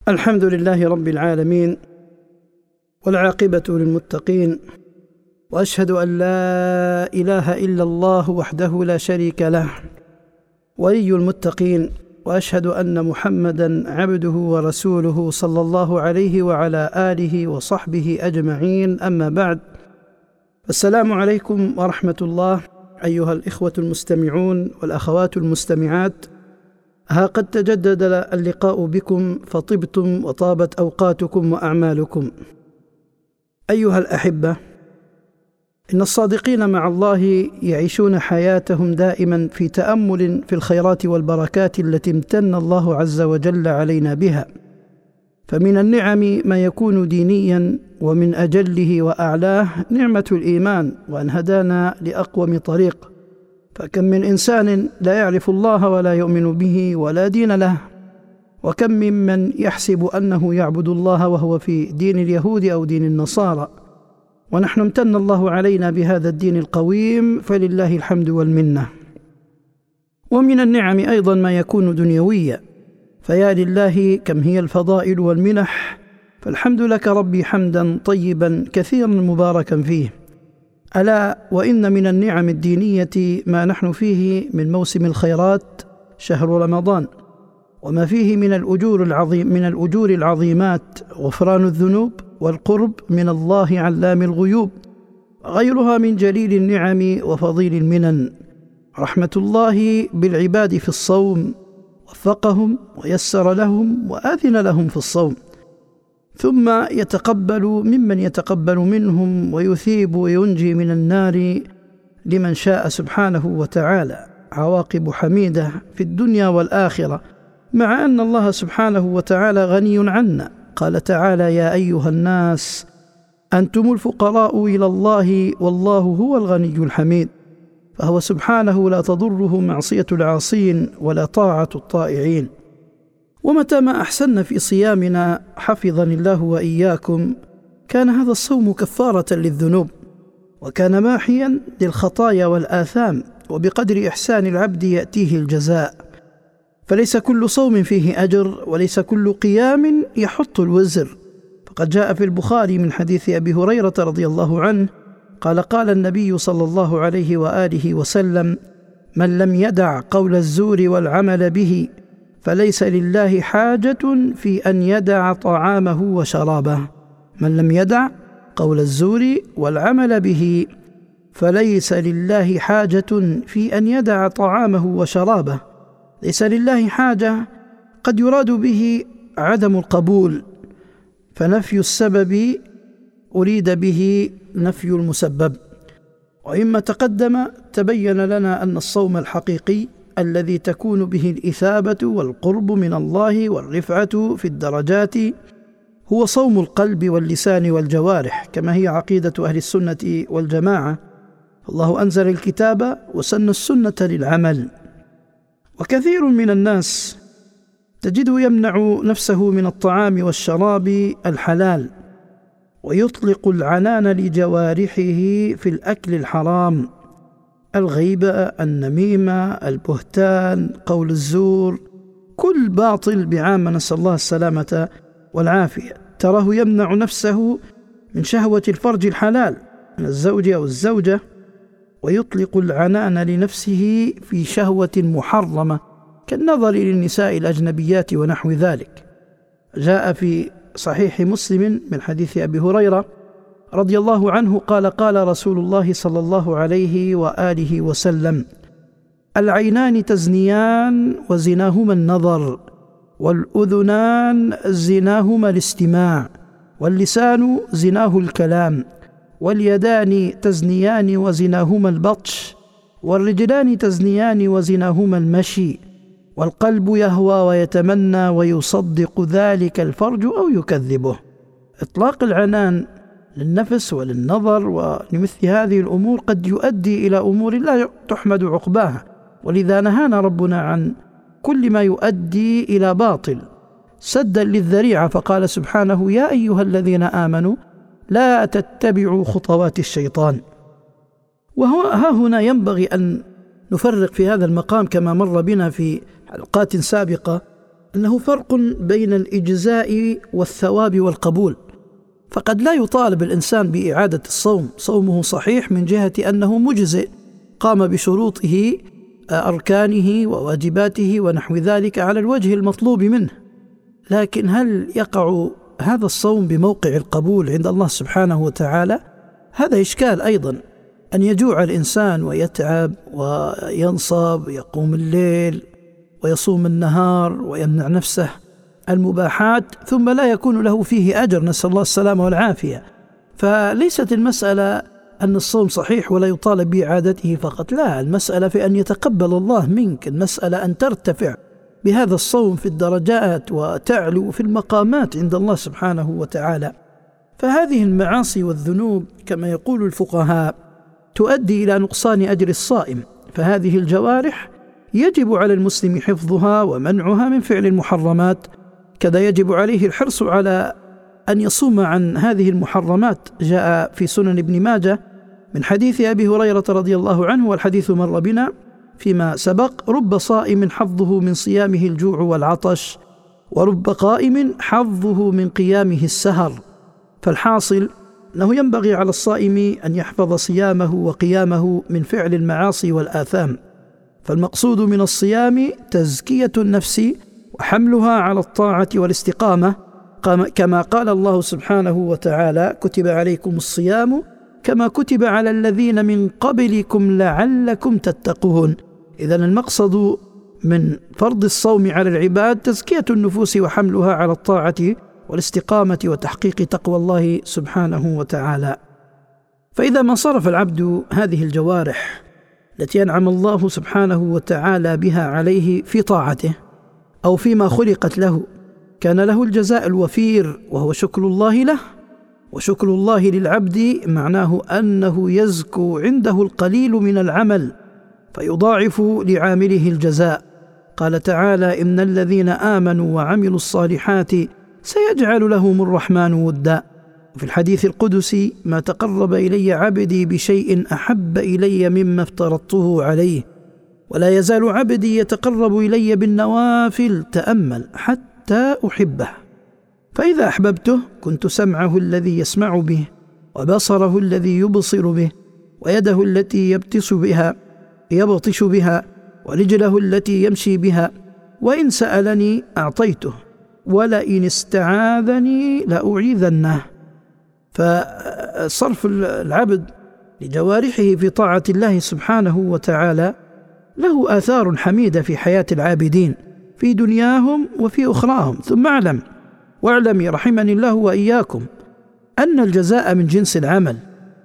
الحمد لله رب العالمين، والعاقبة للمتقين، وأشهد أن لا إله إلا الله وحده لا شريك له ولي المتقين، وأشهد أن محمدا عبده ورسوله صلى الله عليه وعلى آله وصحبه أجمعين. أما بعد، السلام عليكم ورحمة الله أيها الإخوة المستمعون والأخوات المستمعات. ها قد تجدد اللقاء بكم، فطبتم وطابت أوقاتكم وأعمالكم. أيها الأحبة، إن الصادقين مع الله يعيشون حياتهم دائما في تأمل في الخيرات والبركات التي امتن الله عز وجل علينا بها، فمن النعم ما يكون دينيا، ومن أجله وأعلاه نعمة الإيمان، وأن هدانا لأقوم طريق. فكم من إنسان لا يعرف الله ولا يؤمن به ولا دين له، وكم ممن يحسب أنه يعبد الله وهو في دين اليهود أو دين النصارى. ونحن امتن الله علينا بهذا الدين القويم، فلله الحمد والمنة. ومن النعم أيضا ما يكون دنيويا، فيا لله كم هي الفضائل والمنح، فالحمد لك ربي حمدا طيبا كثيرا مباركا فيه. ألا وإن من النعم الدينية ما نحن فيه من موسم الخيرات شهر رمضان، وما فيه من الأجور العظيمات، غفران الذنوب والقرب من الله علام الغيوب، وغيرها من جليل النعم وفضيل المنن. رحمة الله بالعباد في الصوم، وفقهم ويسر لهم وآذن لهم في الصوم، ثم يتقبل ممن يتقبل منهم، ويثيب وينجي من النار لمن شاء سبحانه وتعالى. عواقب حميدة في الدنيا والآخرة، مع أن الله سبحانه وتعالى غني عنا. قال تعالى: يا أيها الناس أنتم الفقراء إلى الله والله هو الغني الحميد. فهو سبحانه لا تضره معصية العاصين ولا طاعة الطائعين. ومتى ما أحسن في صيامنا حفظني الله وإياكم، كان هذا الصوم كفارة للذنوب، وكان ماحيا للخطايا والآثام، وبقدر إحسان العبد يأتيه الجزاء. فليس كل صوم فيه أجر، وليس كل قيام يحط الوزر. فقد جاء في البخاري من حديث أبي هريرة رضي الله عنه قال النبي صلى الله عليه وآله وسلم: من لم يدع قول الزور والعمل به فليس لله حاجة في أن يدع طعامه وشرابه. من لم يدع قول الزور والعمل به فليس لله حاجة في أن يدع طعامه وشرابه. ليس لله حاجة قد يراد به عدم القبول، فنفي السبب أريد به نفي المسبب. وإما تقدم تبين لنا أن الصوم الحقيقي الذي تكون به الإثابة والقرب من الله والرفعة في الدرجات هو صوم القلب واللسان والجوارح، كما هي عقيدة أهل السنة والجماعة. الله أنزل الكتاب وسن السنة للعمل. وكثير من الناس تجده يمنع نفسه من الطعام والشراب الحلال، ويطلق العنان لجوارحه في الأكل الحرام: الغيبة، النميمة، البهتان، قول الزور، كل باطل بعامة، نسأل الله السلامة والعافية. تراه يمنع نفسه من شهوة الفرج الحلال من الزوج أو الزوجة، ويطلق العنان لنفسه في شهوة محرمة كالنظر للنساء الأجنبيات ونحو ذلك. جاء في صحيح مسلم من حديث أبي هريرة رضي الله عنه قال رسول الله صلى الله عليه وآله وسلم: العينان تزنيان وزناهما النظر، والأذنان زناهما الاستماع، واللسان زناه الكلام، واليدان تزنيان وزناهما البطش، والرجلان تزنيان وزناهما المشي، والقلب يهوى ويتمنى ويصدق ذلك الفرج أو يكذبه. إطلاق العنان للنفس وللنظر ولمثل هذه الأمور قد يؤدي إلى أمور لا تحمد عقباها، ولذا نهانا ربنا عن كل ما يؤدي إلى باطل سدا للذريعة، فقال سبحانه: يا أيها الذين آمنوا لا تتبعوا خطوات الشيطان. وها هنا ينبغي أن نفرق في هذا المقام، كما مر بنا في حلقات سابقة، أنه فرق بين الإجزاء والثواب والقبول، فقد لا يطالب الإنسان بإعادة الصوم، صومه صحيح من جهة أنه مجزئ، قام بشروطه أركانه وواجباته ونحو ذلك على الوجه المطلوب منه، لكن هل يقع هذا الصوم بموقع القبول عند الله سبحانه وتعالى؟ هذا إشكال أيضا، أن يجوع الإنسان ويتعب وينصب ويقوم الليل ويصوم النهار ويمنع نفسه المباحات ثم لا يكون له فيه أجر، نسأل الله السلامة والعافية. فليست المسألة أن الصوم صحيح ولا يطالب بإعادته فقط، لا، المسألة في أن يتقبل الله منك، المسألة أن ترتفع بهذا الصوم في الدرجات وتعلو في المقامات عند الله سبحانه وتعالى. فهذه المعاصي والذنوب كما يقول الفقهاء تؤدي إلى نقصان أجر الصائم، فهذه الجوارح يجب على المسلم حفظها ومنعها من فعل المحرمات، كذا يجب عليه الحرص على أن يصوم عن هذه المحرمات. جاء في سنن ابن ماجه من حديث أبي هريرة رضي الله عنه، والحديث مر بنا فيما سبق: رب صائم حظه من صيامه الجوع والعطش، ورب قائم حظه من قيامه السهر. فالحاصل أنه ينبغي على الصائم أن يحفظ صيامه وقيامه من فعل المعاصي والآثام، فالمقصود من الصيام تزكية النفس وحملها على الطاعة والاستقامة، كما قال الله سبحانه وتعالى: كتب عليكم الصيام كما كتب على الذين من قبلكم لعلكم تتقون. إذن المقصد من فرض الصوم على العباد تزكية النفوس وحملها على الطاعة والاستقامة وتحقيق تقوى الله سبحانه وتعالى. فإذا ما صرف العبد هذه الجوارح التي أنعم الله سبحانه وتعالى بها عليه في طاعته أو فيما خلقت له، كان له الجزاء الوفير وهو شكر الله له. وشكر الله للعبد معناه أنه يزكو عنده القليل من العمل فيضاعف لعامله الجزاء. قال تعالى: إن الذين آمنوا وعملوا الصالحات سيجعل لهم الرحمن ودا. وفي الحديث القدسي: ما تقرب إلي عبدي بشيء أحب إلي مما افترضته عليه، ولا يزال عبدي يتقرب إلي بالنوافل تأمل حتى أحبه. فإذا أحببته كنت سمعه الذي يسمع به، وبصره الذي يبصر به، ويده التي يبطش بها، ورجله التي يمشي بها، وإن سألني أعطيته، ولئن استعاذني لأعيذنه. فصرف العبد لجوارحه في طاعة الله سبحانه وتعالى له آثار حميدة في حياة العابدين في دنياهم وفي أخراهم. ثم واعلم رحمني الله وإياكم أن الجزاء من جنس العمل.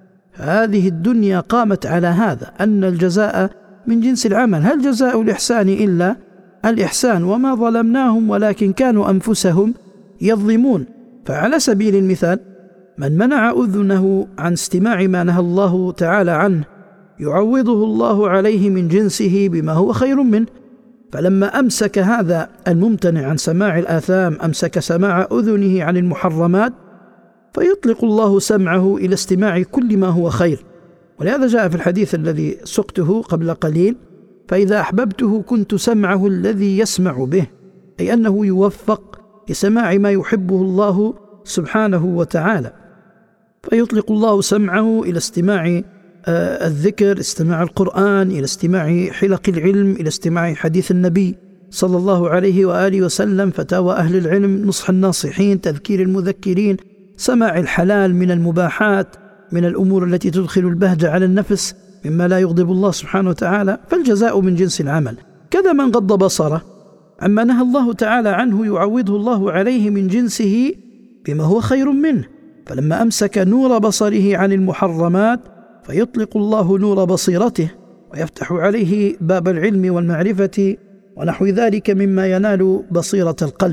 هذه الدنيا قامت على هذا، أن الجزاء من جنس العمل. هل جزاء الإحسان إلا الإحسان؟ وما ظلمناهم ولكن كانوا أنفسهم يظلمون. فعلى سبيل المثال: من منع أذنه عن استماع ما نهى الله تعالى عنه يعوضه الله عليه من جنسه بما هو خير منه. فلما أمسك هذا الممتنع عن سماع الآثام، أمسك سماع أذنه عن المحرمات، فيطلق الله سمعه إلى استماع كل ما هو خير. ولهذا جاء في الحديث الذي سقته قبل قليل: فإذا أحببته كنت سمعه الذي يسمع به، أي أنه يوفق لسماع ما يحبه الله سبحانه وتعالى. فيطلق الله سمعه إلى استماع الذكر، استماع القرآن، إلى استماع حلق العلم، إلى استماع حديث النبي صلى الله عليه وآله وسلم، فتاوى أهل العلم، نصح الناصحين، تذكير المذكرين، سماع الحلال من المباحات، من الأمور التي تدخل البهجة على النفس مما لا يغضب الله سبحانه وتعالى. فالجزاء من جنس العمل. كذا من غض بصره عما نهى الله تعالى عنه يعوضه الله عليه من جنسه بما هو خير منه. فلما أمسك نور بصره عن المحرمات فيطلق الله نور بصيرته ويفتح عليه باب العلم والمعرفة ونحو ذلك مما ينال بصيرة القلب،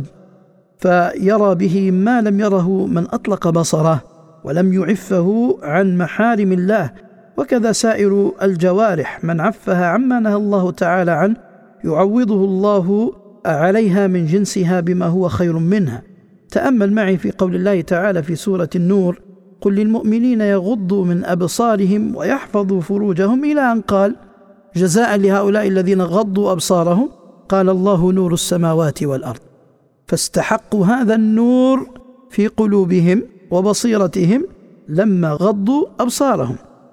فيرى به ما لم يره من أطلق بصره ولم يعفه عن محارم الله. وكذا سائر الجوارح، من عفها عما نهى الله تعالى عنه يعوضه الله عليها من جنسها بما هو خير منها. تأمل معي في قول الله تعالى في سورة النور: قل للمؤمنين يغضوا من أبصارهم ويحفظوا فروجهم، إلى أن قال: جزاء لهؤلاء الذين غضوا أبصارهم قال الله نور السماوات والأرض. فاستحقوا هذا النور في قلوبهم وبصيرتهم لما غضوا أبصارهم.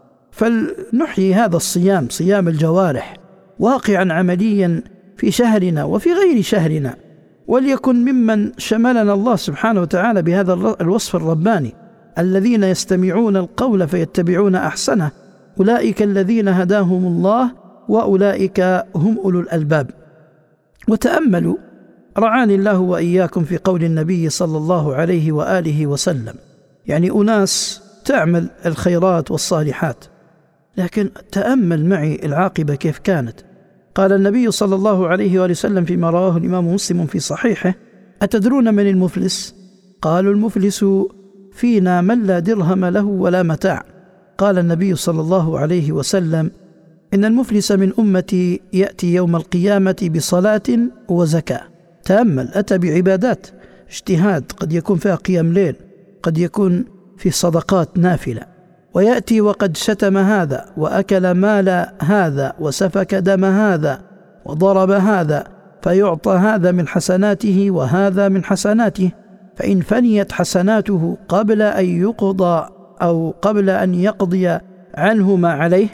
فلنحيي هذا الصيام، صيام الجوارح، واقعا عمليا في شهرنا وفي غير شهرنا، وليكن ممن شملنا الله سبحانه وتعالى بهذا الوصف الرباني: الذين يستمعون القول فيتبعون أحسنه أولئك الذين هداهم الله وأولئك هم أولو الألباب. وتأملوا رعاني الله وإياكم في قول النبي صلى الله عليه وآله وسلم، يعني أناس تعمل الخيرات والصالحات، لكن تأمل معي العاقبة كيف كانت. قال النبي صلى الله عليه وآله وسلم فيما رواه الإمام مسلم في صحيحه: أتدرون من المفلس؟ قالوا: المفلس فينا من لا درهم له ولا متاع. قال النبي صلى الله عليه وسلم: إن المفلس من أمتي يأتي يوم القيامة بصلاة وزكاة. تأمل، أتى بعبادات اجتهاد، قد يكون فيها قيام ليل، قد يكون في صدقات نافلة، ويأتي وقد شتم هذا وأكل مال هذا وسفك دم هذا وضرب هذا، فيعطى هذا من حسناته وهذا من حسناته، فإن فنيت حسناته قبل أن يقضى أو قبل أن يقضي عنه ما عليه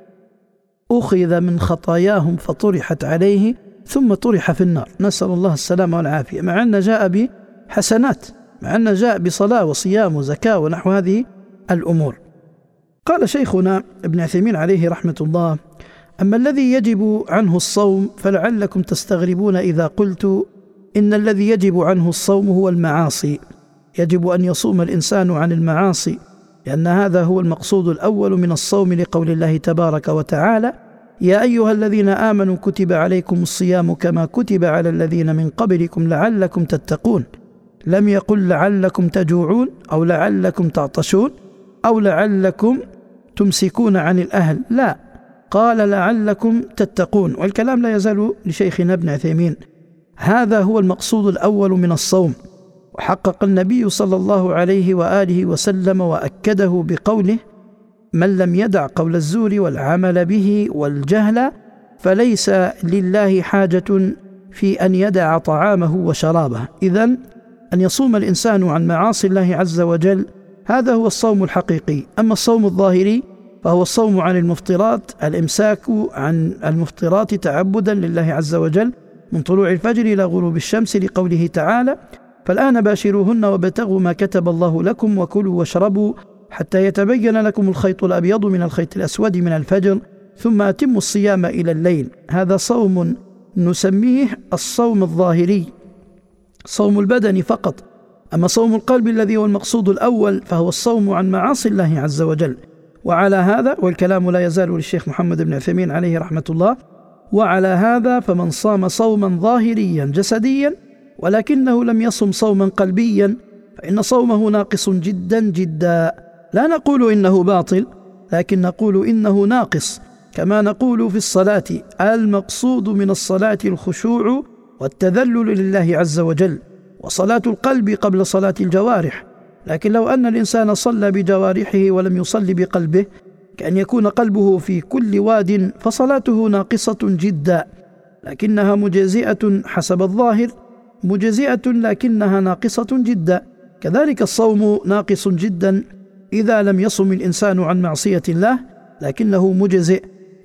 أخذ من خطاياهم فطرحت عليه ثم طرح في النار، نسأل الله السلامة والعافية، مع أن جاء بحسنات، مع أن جاء بصلاة وصيام وزكاة ونحو هذه الأمور. قال شيخنا ابن عثيمين عليه رحمة الله: أما الذي يجب عنه الصوم فلعلكم تستغربون إذا قلت إن الذي يجب عنه الصوم هو المعاصي. يجب أن يصوم الإنسان عن المعاصي، لأن هذا هو المقصود الأول من الصوم، لقول الله تبارك وتعالى: يا أيها الذين آمنوا كتب عليكم الصيام كما كتب على الذين من قبلكم لعلكم تتقون. لم يقل لعلكم تجوعون أو لعلكم تعطشون أو لعلكم تمسكون عن الأهل، لا، قال لعلكم تتقون. والكلام لا يزال لشيخنا ابن عثيمين. هذا هو المقصود الأول من الصوم، وحقق النبي صلى الله عليه وآله وسلم وأكده بقوله: من لم يدع قول الزور والعمل به والجهل فليس لله حاجة في أن يدع طعامه وشرابه. إذن أن يصوم الإنسان عن معاصي الله عز وجل، هذا هو الصوم الحقيقي. أما الصوم الظاهري فهو الصوم عن المفطرات، الإمساك عن المفطرات تعبدا لله عز وجل من طلوع الفجر إلى غروب الشمس، لقوله تعالى: فالآن باشروهن وابتغوا ما كتب الله لكم وكلوا واشربوا حتى يتبين لكم الخيط الأبيض من الخيط الأسود من الفجر ثم أتموا الصيام إلى الليل. هذا صوم نسميه الصوم الظاهري، صوم البدن فقط. أما صوم القلب الذي هو المقصود الأول فهو الصوم عن معاصي الله عز وجل. وعلى هذا، والكلام لا يزال للشيخ محمد بن عثيمين عليه رحمة الله، وعلى هذا فمن صام صوما ظاهريا جسديا ولكنه لم يصم صوما قلبيا فإن صومه ناقص جدا جدا. لا نقول إنه باطل، لكن نقول إنه ناقص، كما نقول في الصلاة: المقصود من الصلاة الخشوع والتذلل لله عز وجل، وصلاة القلب قبل صلاة الجوارح. لكن لو أن الإنسان صلى بجوارحه ولم يصلي بقلبه، كأن يكون قلبه في كل واد، فصلاته ناقصة جدا، لكنها مجزئة حسب الظاهر، مجزئة لكنها ناقصة جدا. كذلك الصوم ناقص جدا إذا لم يصم الإنسان عن معصية الله، لكنه مجزئ،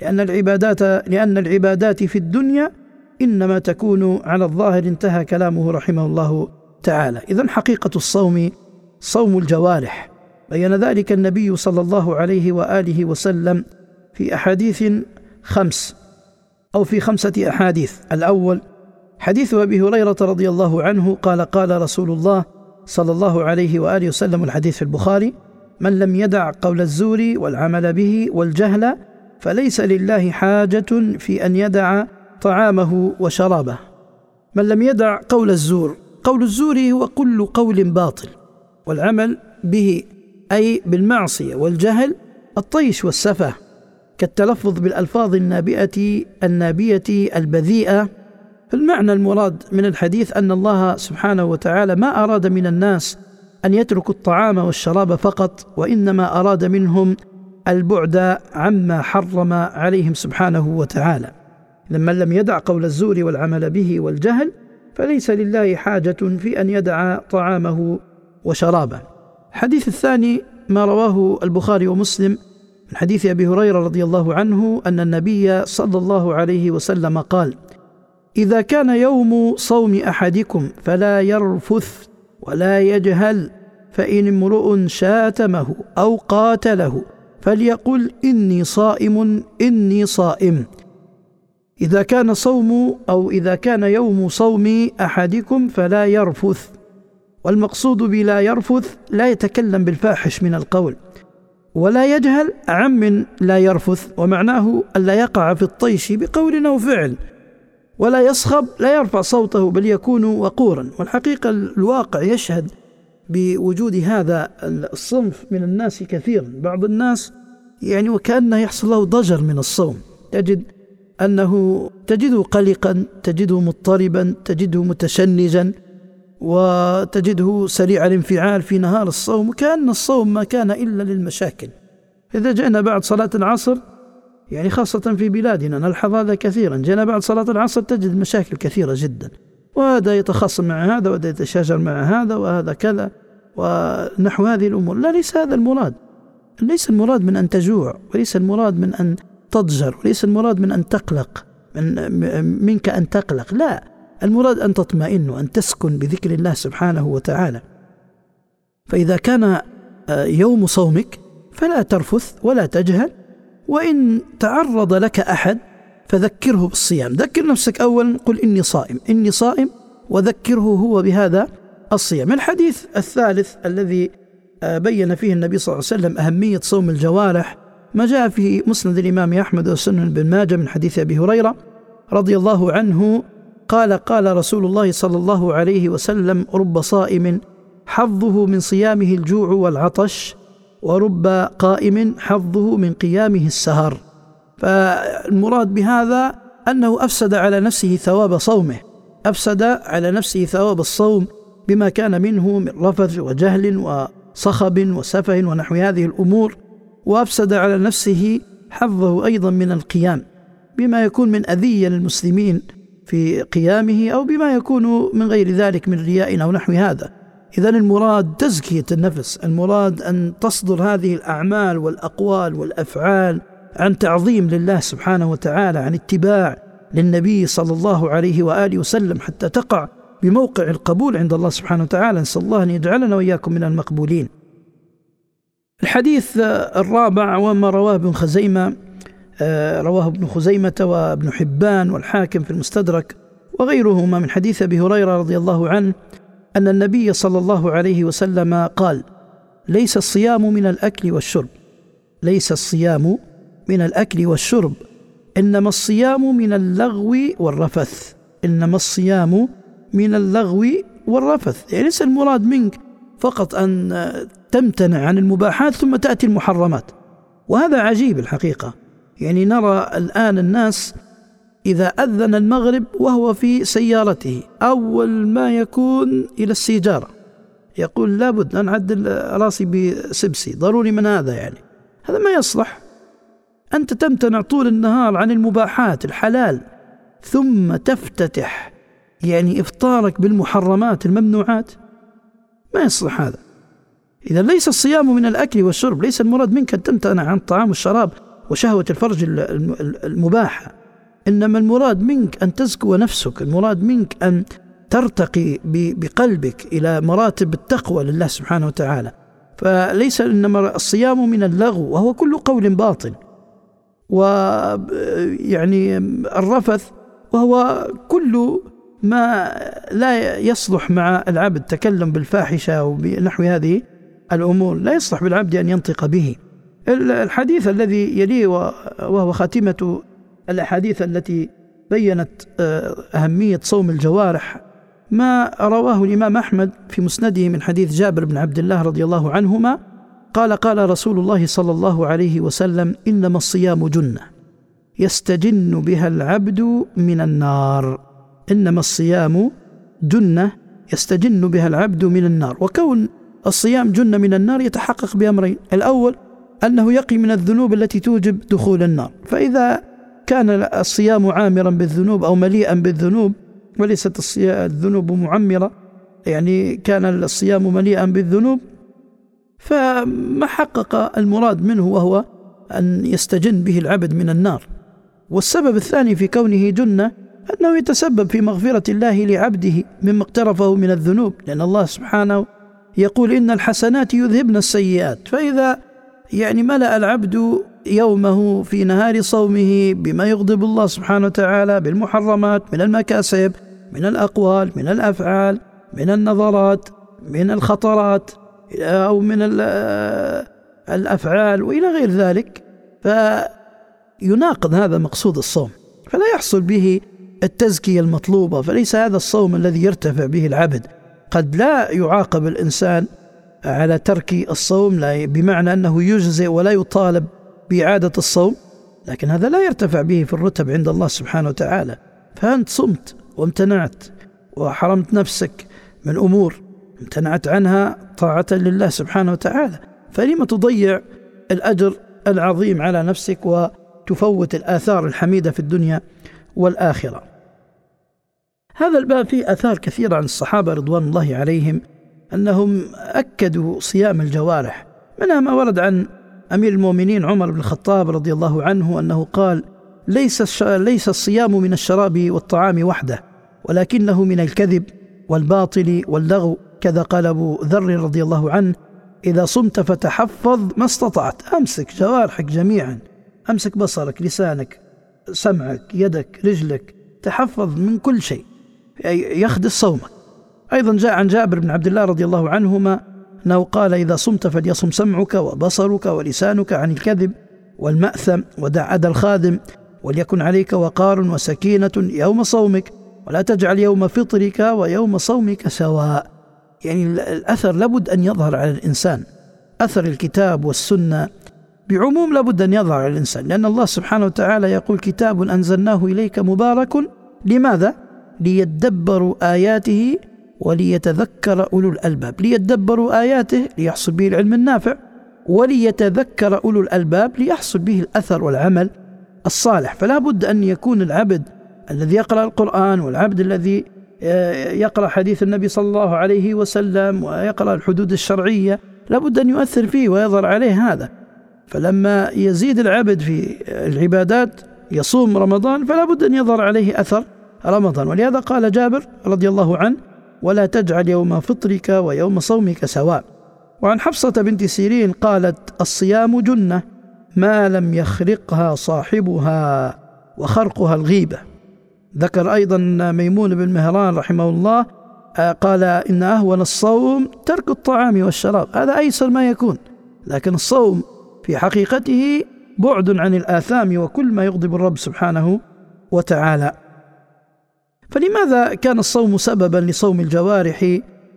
لأن العبادات في الدنيا إنما تكون على الظاهر. انتهى كلامه رحمه الله تعالى. إذن حقيقة الصوم صوم الجوارح، بين ذلك النبي صلى الله عليه وآله وسلم في أحاديث 5 أو في 5 أحاديث. الأول حديث أبي هريرة رضي الله عنه قال: قال رسول الله صلى الله عليه وآله وسلم، الحديث في البخاري: من لم يدع قول الزور والعمل به والجهل فليس لله حاجة في أن يدع طعامه وشرابه. من لم يدع قول الزور، قول الزور هو كل قول باطل، والعمل به أي بالمعصية، والجهل الطيش والسفه، كالتلفظ بالألفاظ النابية البذيئة. فالمعنى المراد من الحديث أن الله سبحانه وتعالى ما أراد من الناس أن يتركوا الطعام والشراب فقط، وإنما أراد منهم البعد عما حرم عليهم سبحانه وتعالى. من لم يدع قول الزور والعمل به والجهل فليس لله حاجة في أن يدع طعامه وشرابه. الحديث الثاني ما رواه البخاري ومسلم من حديث أبي هريرة رضي الله عنه أن النبي صلى الله عليه وسلم قال: إذا كان يوم صوم أحدكم فلا يرفث ولا يجهل، فإن امرؤ شاتمه أو قاتله فليقل إني صائم إني صائم. إذا كان يوم صوم أحدكم فلا يرفث، والمقصود بلا يرفث لا يتكلم بالفاحش من القول، ولا يجهل أعم من لا يرفث، ومعناه ألا يقع في الطيش بقول أو فعل، ولا يصخب لا يرفع صوته بل يكون وقورا. والحقيقة الواقع يشهد بوجود هذا الصنف من الناس كثيرا. بعض الناس وكأنه يحصل له ضجر من الصوم، تجده قلقا، تجده مضطربا، تجده متشنجا، وتجده سريع الانفعال في نهار الصوم، وكأن الصوم ما كان إلا للمشاكل. إذا جئنا بعد صلاة العصر خاصة في بلادنا نلحظ هذا كثيرا، جئنا بعد صلاة العصر تجد مشاكل كثيرة جدا، وهذا يتخاصم مع هذا وهذا يتشاجر مع هذا وهذا كذا ونحو هذه الأمور. لا، ليس هذا المراد. ليس المراد من أن تجوع، وليس المراد من أن تضجر، وليس المراد من أن تقلق منك أن تقلق. لا، المراد أن تطمئن وأن تسكن بذكر الله سبحانه وتعالى. فإذا كان يوم صومك فلا ترفث ولا تجهل، وإن تعرض لك أحد فذكره بالصيام. ذكر نفسك أولا، قل إني صائم إني صائم، وذكره هو بهذا الصيام. الحديث الثالث الذي بين فيه النبي صلى الله عليه وسلم أهمية صوم الجوارح ما جاء في مسند الإمام أحمد وسنن بن ماجه من حديث أبي هريرة رضي الله عنه قال: قال رسول الله صلى الله عليه وسلم: رب صائم حظه من صيامه الجوع والعطش، ورب قائم حظه من قيامه السهر. فالمراد بهذا أنه أفسد على نفسه ثواب صومه، أفسد على نفسه ثواب الصوم بما كان منه من رفث وجهل وصخب وسفه ونحو هذه الأمور، وأفسد على نفسه حظه أيضا من القيام بما يكون من أذية للمسلمين في قيامه، أو بما يكون من غير ذلك من رياء أو نحو هذا. إذن المراد تزكية النفس، المراد أن تصدر هذه الأعمال والأقوال والأفعال عن تعظيم لله سبحانه وتعالى، عن اتباع للنبي صلى الله عليه وآله وسلم، حتى تقع بموقع القبول عند الله سبحانه وتعالى. نسأل الله أن يجعلنا وإياكم من المقبولين. الحديث الرابع وما رواه ابن خزيمة، رواه ابن خزيمة وابن حبان والحاكم في المستدرك وغيرهما من حديث أبي هريرة رضي الله عنه أن النبي صلى الله عليه وسلم قال: ليس الصيام من الأكل والشرب، ليس الصيام من الأكل والشرب، إنما الصيام من اللغو والرفث، إنما الصيام من اللغو والرفث. ليس المراد منك فقط أن تمتنع عن المباحات ثم تأتي المحرمات، وهذا عجيب الحقيقة. نرى الآن الناس إذا أذن المغرب وهو في سيارته أول ما يكون إلى السيجارة يقول لابد أن أعدل راسي بسبسي، ضروري من هذا. هذا ما يصلح. أنت تمتنع طول النهار عن المباحات الحلال ثم تفتتح إفطارك بالمحرمات الممنوعات، ما يصلح هذا. إذا ليس الصيام من الأكل والشرب، ليس المراد منك أن تمتنع عن الطعام والشراب وشهوة الفرج المباحة، إنما المراد منك أن تزكو نفسك، المراد منك أن ترتقي بقلبك إلى مراتب التقوى لله سبحانه وتعالى. فليس إنما الصيام من اللغو وهو كل قول باطل، الرفث وهو كل ما لا يصلح مع العبد، تكلم بالفاحشة وبنحو هذه الأمور لا يصلح بالعبد أن ينطق به. الحديث الذي يليه وهو خاتمة الأحاديث التي بيّنت أهمية صوم الجوارح ما رواه الإمام أحمد في مسنده من حديث جابر بن عبد الله رضي الله عنهما قال: قال رسول الله صلى الله عليه وسلم: إنما الصيام جنة يستجن بها العبد من النار. إنما الصيام جنة يستجن بها العبد من النار. وكون الصيام جنة من النار يتحقق بأمرين: الأول أنه يقي من الذنوب التي توجب دخول النار، فإذا كان الصيام عامرا بالذنوب أو مليئا بالذنوب وليست الذنوب معمرة، يعني كان الصيام مليئا بالذنوب، فما حقق المراد منه وهو أن يستجن به العبد من النار. والسبب الثاني في كونه جنة أنه يتسبب في مغفرة الله لعبده مما اقترفه من الذنوب، لأن الله سبحانه يقول إن الحسنات يذهبن السيئات. فإذا يعني ملأ العبد يومه في نهار صومه بما يغضب الله سبحانه وتعالى بالمحرمات من المكاسب، من الأقوال، من الأفعال، من النظرات، من الخطرات، أو من الأفعال وإلى غير ذلك، فيناقض هذا مقصود الصوم، فلا يحصل به التزكية المطلوبة. فليس هذا الصوم الذي يرتفع به العبد. قد لا يعاقب الإنسان على ترك الصوم لا بمعنى أنه يجزئ ولا يطالب بإعادة الصوم، لكن هذا لا يرتفع به في الرتب عند الله سبحانه وتعالى. فأنت صمت وامتنعت وحرمت نفسك من أمور امتنعت عنها طاعة لله سبحانه وتعالى، فلما تضيع الأجر العظيم على نفسك وتفوت الآثار الحميدة في الدنيا والآخرة. هذا الباب فيه آثار كثيرة عن الصحابة رضوان الله عليهم أنهم أكدوا صيام الجوارح، منها ما ورد عن أمير المؤمنين عمر بن الخطاب رضي الله عنه أنه قال: ليس الصيام من الشراب والطعام وحده، ولكنه من الكذب والباطل واللغو. كذا قال أبو ذر رضي الله عنه: إذا صمت فتحفظ ما استطعت. أمسك جوارحك جميعا، أمسك بصرك، لسانك، سمعك، يدك، رجلك، تحفظ من كل شيء يخدش صومك. أيضا جاء عن جابر بن عبد الله رضي الله عنهما أنه قال: إذا صمت فليصم سمعك وبصرك ولسانك عن الكذب والمأثم، ودع أذى الخادم، وليكن عليك وقار وسكينة يوم صومك، ولا تجعل يوم فطرك ويوم صومك سواء. يعني الأثر لابد أن يظهر على الإنسان، أثر الكتاب والسنة بعموم لابد أن يظهر على الإنسان، لأن الله سبحانه وتعالى يقول: كتاب أنزلناه إليك مبارك. لماذا؟ ليدبروا آياته وليتذكر أولو الألباب. ليدبروا آياته ليحصل به العلم النافع، وليتذكر أولو الألباب ليحصل به الأثر والعمل الصالح. فلا بد أن يكون العبد الذي يقرأ القرآن والعبد الذي يقرأ حديث النبي صلى الله عليه وسلم ويقرأ الحدود الشرعية لابد أن يؤثر فيه ويظهر عليه هذا. فلما يزيد العبد في العبادات يصوم رمضان فلا بد أن يظهر عليه أثر رمضان. ولهذا قال جابر رضي الله عنه: ولا تجعل يوم فطرك ويوم صومك سواء. وعن حفصة بنت سيرين قالت: الصيام جنة ما لم يخرقها صاحبها، وخرقها الغيبة. ذكر أيضا ميمون بن مهران رحمه الله قال: إن أهون الصوم ترك الطعام والشراب، هذا أيسر ما يكون، لكن الصوم في حقيقته بعد عن الآثام وكل ما يغضب الرب سبحانه وتعالى. فلماذا كان الصوم سببا لصوم الجوارح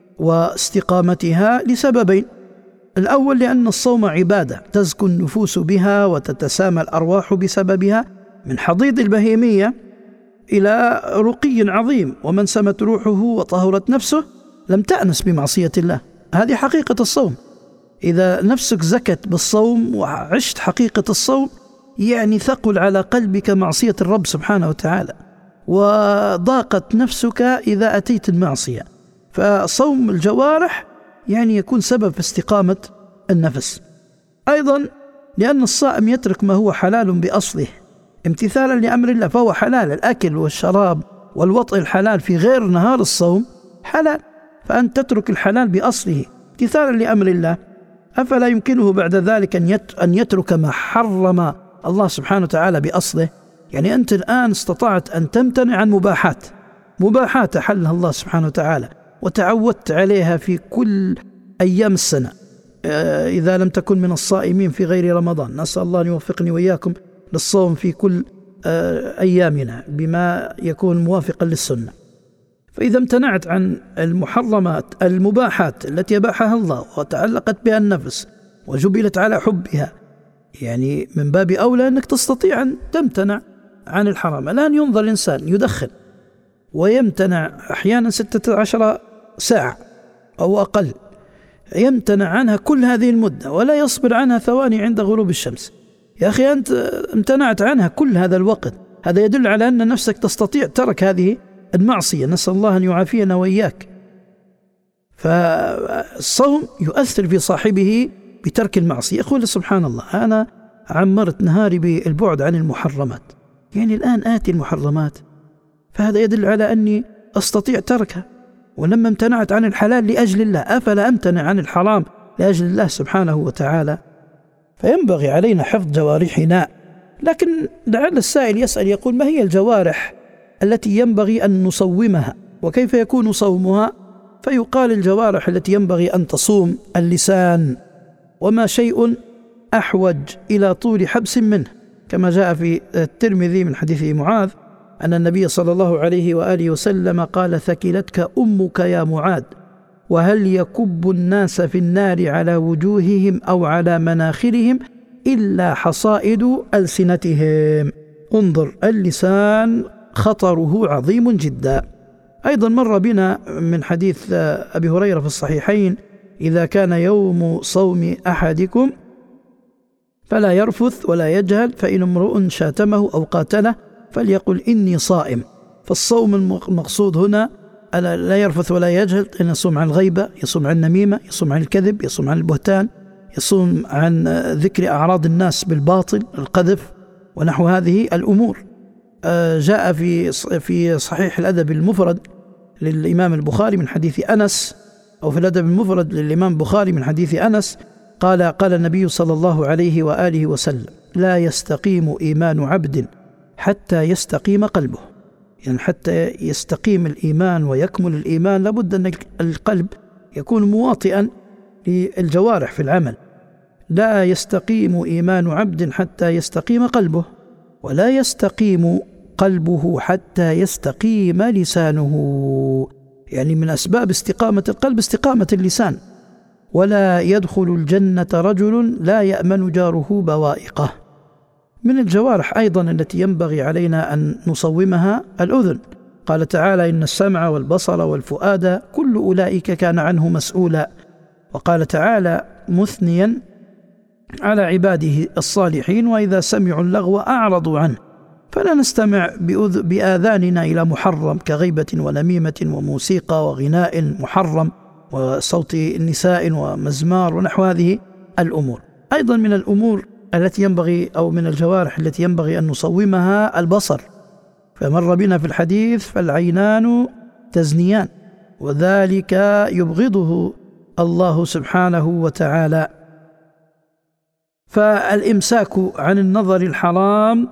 واستقامتها؟ لسببين: الأول لأن الصوم عبادة تزكو النفوس بها وتتسامى الأرواح بسببها من حضيض البهيمية إلى رقي عظيم، ومن سمت روحه وطهرت نفسه لم تأنس بمعصية الله. هذه حقيقة الصوم. إذا نفسك زكت بالصوم وعشت حقيقة الصوم يعني ثقل على قلبك معصية الرب سبحانه وتعالى، وضاقت نفسك إذا أتيت المعصية. فصوم الجوارح يعني يكون سبب في استقامة النفس. أيضا لأن الصائم يترك ما هو حلال بأصله امتثالا لأمر الله، فهو حلال. الأكل والشراب والوطء الحلال في غير نهار الصوم حلال، فأن تترك الحلال بأصله امتثالا لأمر الله. أفلا يمكنه بعد ذلك أن يترك ما حرم الله سبحانه وتعالى بأصله؟ يعني أنت الآن استطعت أن تمتنع عن مباحات حلها الله سبحانه وتعالى وتعودت عليها في كل أيام السنة، إذا لم تكن من الصائمين في غير رمضان. نسأل الله أن يوفقني وإياكم للصوم في كل أيامنا بما يكون موافقا للسنة. فإذا امتنعت عن المحرمات المباحات التي يباحها الله وتعلقت بها النفس وجبلت على حبها، يعني من باب أولى أنك تستطيع أن تمتنع عن الحرام. الآن ينظر الإنسان يدخن ويمتنع أحيانا 16 ساعة أو أقل، يمتنع عنها كل هذه المدة ولا يصبر عنها ثواني عند غروب الشمس. يا أخي أنت امتنعت عنها كل هذا الوقت، هذا يدل على أن نفسك تستطيع ترك هذه المعصية، نسأل الله أن يعافينا وإياك. فالصوم يؤثر في صاحبه بترك المعصية. يقول سبحان الله أنا عمرت نهاري بالبعد عن المحرمات، يعني الآن آتي المحرمات، فهذا يدل على أني أستطيع تركها. ولما امتنعت عن الحلال لأجل الله أفلا أمتنع عن الحرام لأجل الله سبحانه وتعالى؟ فينبغي علينا حفظ جوارحنا. لكن لعل السائل يسأل يقول ما هي الجوارح التي ينبغي أن نصومها وكيف يكون صومها؟ فيقال الجوارح التي ينبغي أن تصوم اللسان، وما شيء أحوج إلى طول حبس منه، كما جاء في الترمذي من حديث معاذ أن النبي صلى الله عليه وآله وسلم قال ثكلتك أمك يا معاذ، وهل يكب الناس في النار على وجوههم أو على مناخرهم إلا حصائد ألسنتهم. انظر، اللسان خطره عظيم جدا. أيضا مر بنا من حديث أبي هريرة في الصحيحين إذا كان يوم صوم أحدكم فلا يرفث ولا يجهل، فإن امرؤ شاتمه أو قاتله فليقل إني صائم. فالصوم المقصود هنا لا يرفث ولا يجهل، أن يصوم عن الغيبة، يصوم عن النميمة، يصوم عن الكذب، يصوم عن البهتان، يصوم عن ذكر أعراض الناس بالباطل، القذف ونحو هذه الأمور. جاء في صحيح الأدب المفرد للإمام البخاري من حديث أنس، أو في الأدب المفرد للإمام البخاري من حديث أنس قال النبي صلى الله عليه وآله وسلم لا يستقيم إيمان عبد حتى يستقيم قلبه. يعني حتى يستقيم الإيمان ويكمل الإيمان لابد أن القلب يكون مواطئا للجوارح في العمل. لا يستقيم إيمان عبد حتى يستقيم قلبه، ولا يستقيم قلبه حتى يستقيم لسانه. يعني من أسباب استقامة القلب استقامة اللسان. ولا يدخل الجنة رجل لا يأمن جاره بوائقه. من الجوارح أيضا التي ينبغي علينا أن نصومها الأذن. قال تعالى إن السمع والبصر والفؤاد كل أولئك كان عنه مسؤولا. وقال تعالى مثنيا على عباده الصالحين وإذا سمعوا اللغو أعرضوا عنه. فلا نستمع بآذاننا إلى محرم كغيبة ونميمة وموسيقى وغناء محرم وصوت النساء ومزمار ونحو هذه الأمور. أيضا من الأمور التي ينبغي أو من الجوارح التي ينبغي أن نصومها البصر. فمر بنا في الحديث فالعينان تزنيان وذلك يبغضه الله سبحانه وتعالى. فالإمساك عن النظر الحرام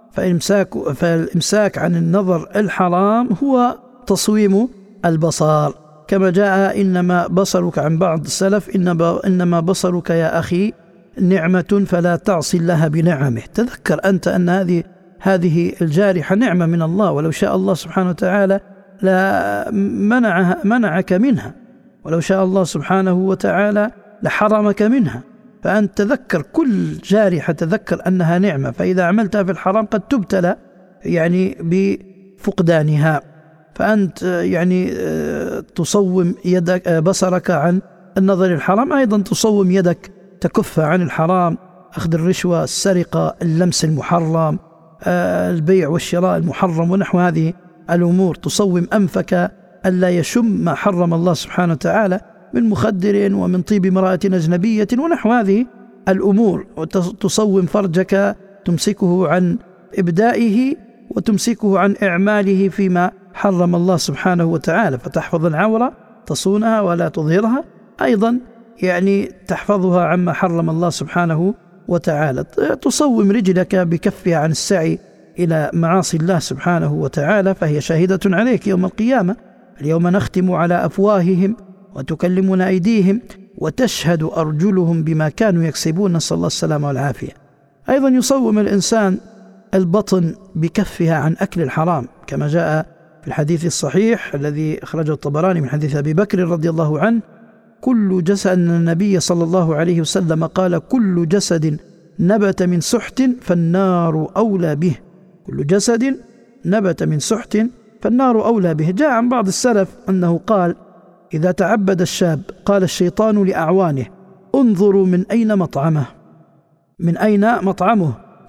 فالإمساك عن النظر الحرام هو تصويم البصر، كما جاء إنما بصرك عن بعض السلف إنما بصرك يا أخي نعمة فلا تعصي الله بنعمه. تذكر أنت أن هذه الجارحة نعمة من الله، ولو شاء الله سبحانه وتعالى لا منعك منها، ولو شاء الله سبحانه وتعالى لحرمك منها. فأنت تذكر كل جارحة تذكر أنها نعمة، فإذا عملتها في الحرام قد تبتلى يعني بفقدانها. فأنت يعني تصوم يدك بصرك عن النظر الحرام، أيضا تصوم يدك تكف عن الحرام، أخذ الرشوة، السرقة، اللمس المحرم، البيع والشراء المحرم ونحو هذه الأمور. تصوم أنفك ألا يشم ما حرم الله سبحانه وتعالى من مخدر ومن طيب امرأة أجنبية ونحو هذه الأمور. وتصوم فرجك تمسكه عن إبدائه وتمسكه عن إعماله فيما حرم الله سبحانه وتعالى، فتحفظ العورة تصونها ولا تظهرها، أيضا يعني تحفظها عما حرم الله سبحانه وتعالى. تصوم رجلك بكفها عن السعي إلى معاصي الله سبحانه وتعالى، فهي شاهدة عليك يوم القيامة. اليوم نختم على أفواههم وتكلمنا أيديهم وتشهد أرجلهم بما كانوا يكسبون، نسأل الله السلامة والعافية. أيضا يصوم الإنسان البطن بكفها عن أكل الحرام، كما جاء في الحديث الصحيح الذي أخرجه الطبراني من حديث أبي بكر رضي الله عنه كل جسد النبي صلى الله عليه وسلم قال كل جسد نبت من سحت فالنار أولى به. كل جسد نبت من سحت فالنار أولى به. جاء عن بعض السلف أنه قال إذا تعبد الشاب قال الشيطان لأعوانه انظروا من أين مطعمه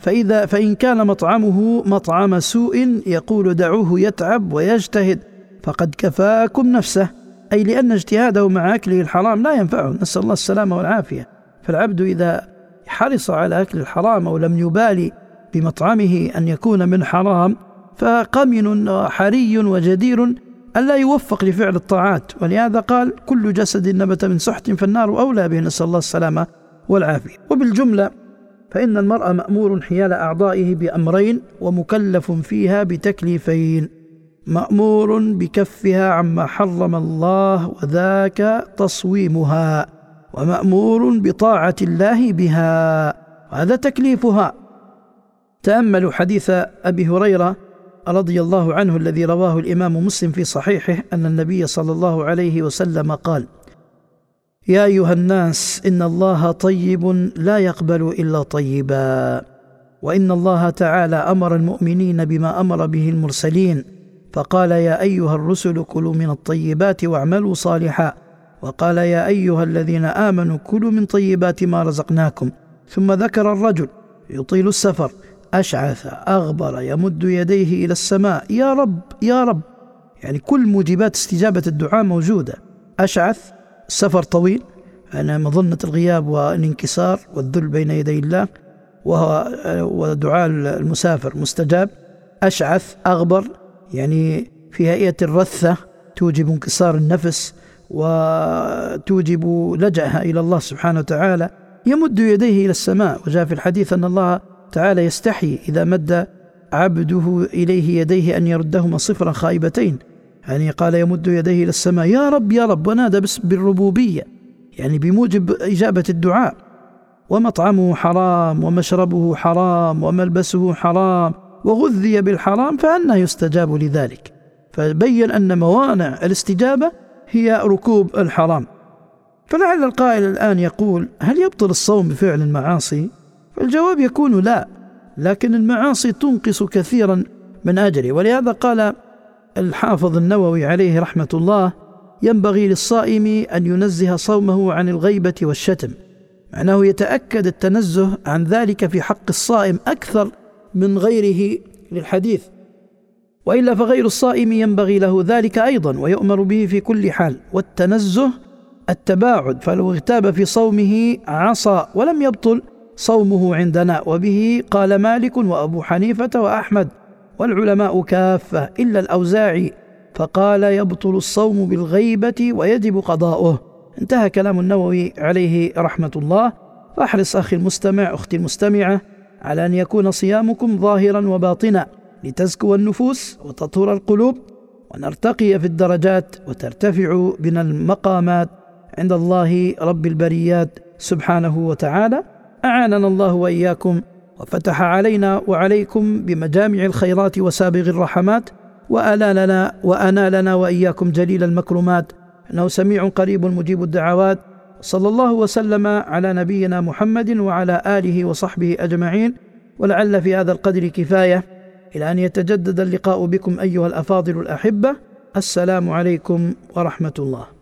فإن كان مطعمه مطعم سوء يقول دعوه يتعب ويجتهد فقد كفاكم نفسه، أي لأن اجتهاده مع أكله الحرام لا ينفعه، نسأل الله السلامة والعافية. فالعبد إذا حرص على أكل الحرام أو لم يبالي بمطعمه أن يكون من حرام فقمن وحري وجدير أن لا يوفق لفعل الطاعات. ولهذا قال كل جسد نبت من سحت فالنار أولى به، نسأل الله السلامة والعافية. وبالجملة فإن المرء مأمور حيال أعضائه بأمرين ومكلف فيها بتكليفين: مأمور بكفها عما حرم الله وذاك تصويمها، ومأمور بطاعة الله بها وهذا تكليفها. تأملوا حديث أبي هريرة رضي الله عنه الذي رواه الإمام مسلم في صحيحه أن النبي صلى الله عليه وسلم قال: يا أيها الناس إن الله طيب لا يقبل إلا طيبا، وإن الله تعالى أمر المؤمنين بما أمر به المرسلين، فقال: يا أيها الرسل كلوا من الطيبات واعملوا صالحا، وقال: يا أيها الذين آمنوا كلوا من طيبات ما رزقناكم. ثم ذكر الرجل يطيل السفر أشعث أغبر يمد يديه إلى السماء: يا رب يا رب، يعني كل موجبات استجابة الدعاء موجودة. أشعث السفر طويل، أنا مظنة الغياب والانكسار والذل بين يدي الله، ودعاء المسافر مستجاب. أشعث أغبر يعني في هيئة الرثة توجب انكسار النفس وتوجب لجأها إلى الله سبحانه وتعالى. يمد يديه إلى السماء، وجاء في الحديث أن الله تعالى يستحي إذا مد عبده إليه يديه أن يردهما صفرا خائبتين، يعني قال يمد يديه إلى السماء: يا رب يا رب، ونادى بالربوبية يعني بموجب إجابة الدعاء. ومطعمه حرام ومشربه حرام وملبسه حرام وغذي بالحرام، فأنى يستجاب لذلك؟ فبين أن موانع الاستجابة هي ركوب الحرام. فلعل القائل الآن يقول: هل يبطل الصوم بفعل المعاصي؟ فالجواب يكون لا، لكن المعاصي تنقص كثيرا من أجره. ولهذا قال الحافظ النووي عليه رحمة الله: ينبغي للصائم أن ينزه صومه عن الغيبة والشتم، معناه يتأكد التنزه عن ذلك في حق الصائم أكثر من غيره للحديث، وإلا فغير الصائم ينبغي له ذلك أيضا ويؤمر به في كل حال. والتنزه التباعد، فلو اغتاب في صومه عصى ولم يبطل صومه عندنا، وبه قال مالك وأبو حنيفة وأحمد والعلماء كافة إلا الأوزاعي، فقال: يبطل الصوم بالغيبة ويجب قضاؤه. انتهى كلام النووي عليه رحمة الله. فاحرص أخي المستمع أختي المستمعة على أن يكون صيامكم ظاهرا وباطنا لتزكو النفوس وتطهر القلوب ونرتقي في الدرجات وترتفع بنا المقامات عند الله رب البريات سبحانه وتعالى. أعاننا الله وإياكم وفتح علينا وعليكم بمجامع الخيرات وسابغ الرحمات، وأنالنا وإياكم جليل المكرمات، إنه سميع قريب مجيب الدعوات. صلى الله وسلم على نبينا محمد وعلى آله وصحبه أجمعين. ولعل في هذا القدر كفاية، إلى أن يتجدد اللقاء بكم أيها الأفاضل الأحبة. السلام عليكم ورحمة الله.